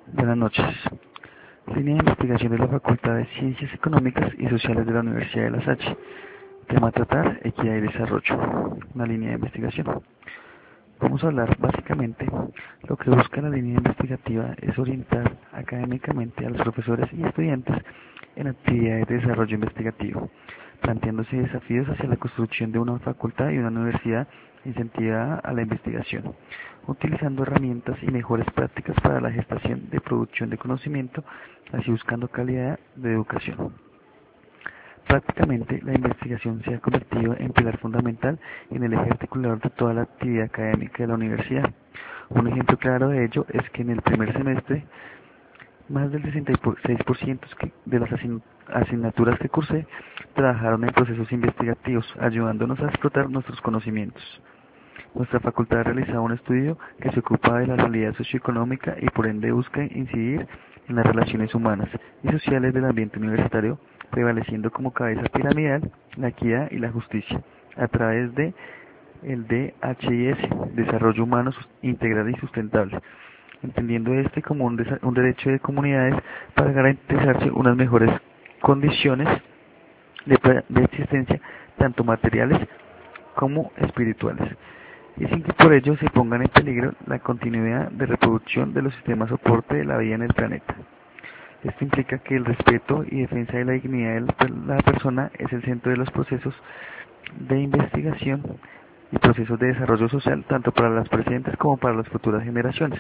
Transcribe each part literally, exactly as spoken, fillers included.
Buenas noches. Línea de investigación de la Facultad de Ciencias Económicas y Sociales de la Universidad de La Salle. Tema a tratar, equidad y desarrollo. Una línea de investigación. Vamos a hablar básicamente, lo que busca la línea investigativa es orientar académicamente a los profesores y estudiantes en actividades de desarrollo investigativo, planteándose desafíos hacia la construcción de una facultad y una universidad incentivada a la investigación, utilizando herramientas y mejores prácticas para la gestación de producción de conocimiento, así buscando calidad de educación. Prácticamente, la investigación se ha convertido en pilar fundamental en el eje articulador de toda la actividad académica de la universidad. Un ejemplo claro de ello es que en el primer semestre, más del sesenta y seis por ciento de las asignaturas que cursé trabajaron en procesos investigativos, ayudándonos a explotar nuestros conocimientos. Nuestra facultad ha realizado un estudio que se ocupa de la realidad socioeconómica y por ende busca incidir en las relaciones humanas y sociales del ambiente universitario, prevaleciendo como cabeza piramidal la equidad y la justicia, a través de el D H I S, Desarrollo Humano Integral y Sustentable, entendiendo este como un, un derecho de comunidades para garantizarse unas mejores condiciones de, de existencia, tanto materiales como espirituales, y sin que por ello se pongan en peligro la continuidad de reproducción de los sistemas soporte de la vida en el planeta. Esto implica que el respeto y defensa de la dignidad de la persona es el centro de los procesos de investigación y procesos de desarrollo social, tanto para las presentes como para las futuras generaciones.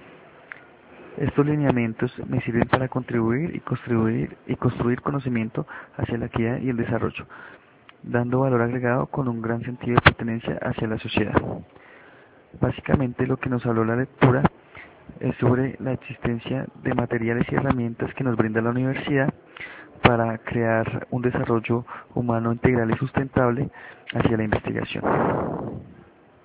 Estos lineamientos me sirven para contribuir y construir, y construir conocimiento hacia la equidad y el desarrollo, dando valor agregado con un gran sentido de pertenencia hacia la sociedad. Básicamente lo que nos habló la lectura es sobre la existencia de materiales y herramientas que nos brinda la universidad para crear un desarrollo humano integral y sustentable hacia la investigación.